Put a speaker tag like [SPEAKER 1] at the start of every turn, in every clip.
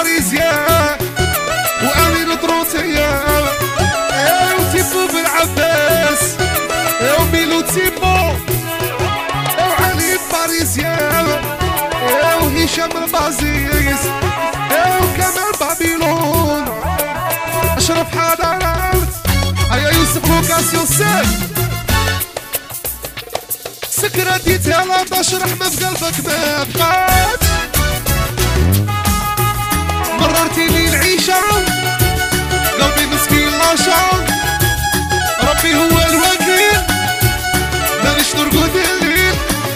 [SPEAKER 1] باريزيان وامين دروسيا وتيبو بالعباس وميلو تيبو وعلي باريزيان وهشام البازيز وكمال بابيلون اشرف حضارات ايا يوسف لوكاس يوسف سكرة ديتها لا تشرح ما في قلبك ما بقات مررتي لي العيشة قلبي مسكين لاشا ربي هو الوكيل مانيش نرقد الليل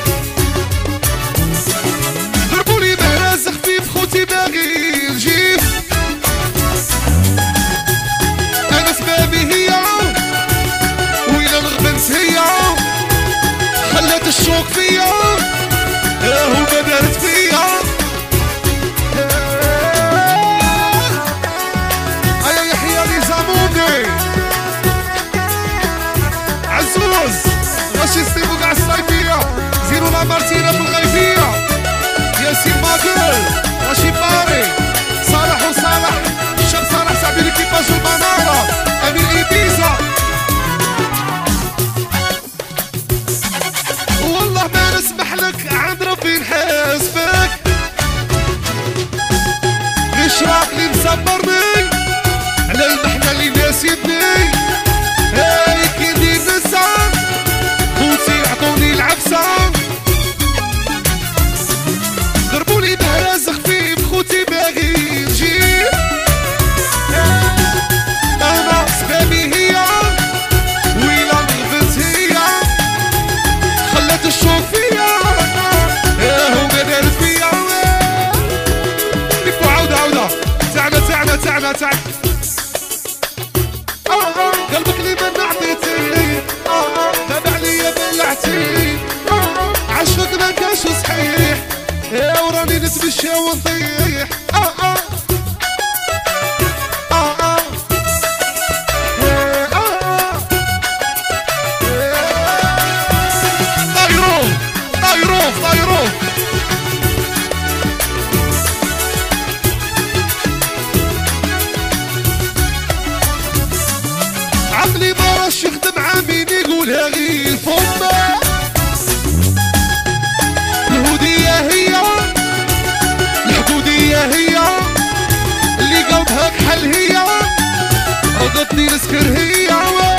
[SPEAKER 1] ضربولي مهراز خفيف خوتي باغي الجيف انا سبابي هي ويلا الغبنس هي خلات الشوق فيا هو ما دارت فيا ايا يحيى لي زاموني عزوز ماشي ستيفو كاع الصيفية زيرو لا مارتينا في الغيبية ياسين ماكل ماشي باري صالح وصالح الشاب صالح صاحبي ليكيباج المنارة امين ايبيزا والله ما نسمح لك عند ربي نحاسبك الاشراق اللي مصبرني على المحنة اللي ناسبني هاي كيدي نسا خوتي عطوني العفسة ضربولي مهراز خفيف خوتي باغي نجيب انا سبابي هي ويلا البنت هي خلات الشوق فيا هو ما دارت فيا لفو عودة تعنا قلبك لي من عطيتي تابع ليا بلعتي عشقك ما كانش صحيح وراني نتمشى ونطيح طايروف عقلي ما راش يخدم عامين يقولها غير فمه الهودية هي الحدودية هي اللي قلبها كحل هي رضتني نسكر هي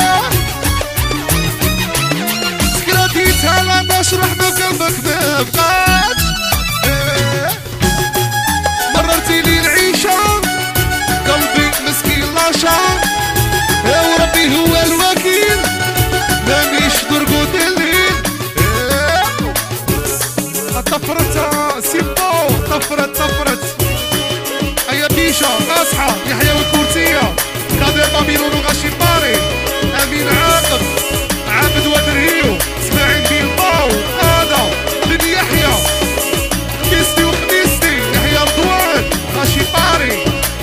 [SPEAKER 1] سكراتيتها لا نشرح ما قلبك ما بقات مررتي لي العيشة قلبي مسكين لاشا وربي هو الوكيل مانيش نرقد الليل طفرت سيبو طفرت ايا بيشا اصحى يحيى والكورتية قادر بابيلون وغاشي باري امين عابد ودريو اسماعيل بيلباو هذا بن يحيى خميستي وخميستي يحيى رضوان غاشي باري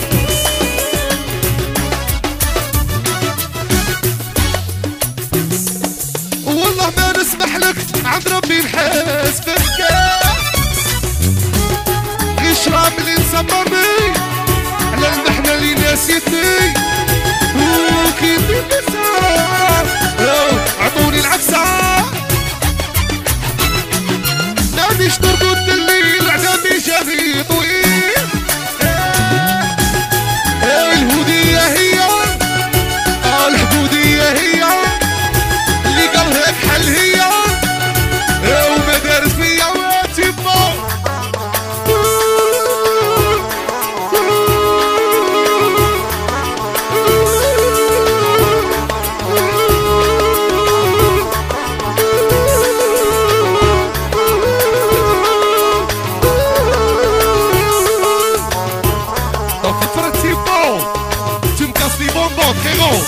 [SPEAKER 1] والله ما نسمح لك عند ربي نحاسبك غشراب اللي نصبرني على المحنة اللي ناسيتني وكيدي النساء عطوني العفسة مانيش نرقد الليل عدامي جري طويل الهودية هي الحدودية هي اللي قالها كحل هي وما دارت فيا واتبا tu me casses les bonbons, frérot.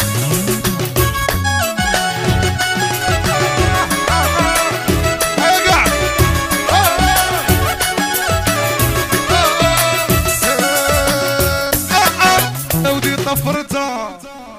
[SPEAKER 1] طفرتها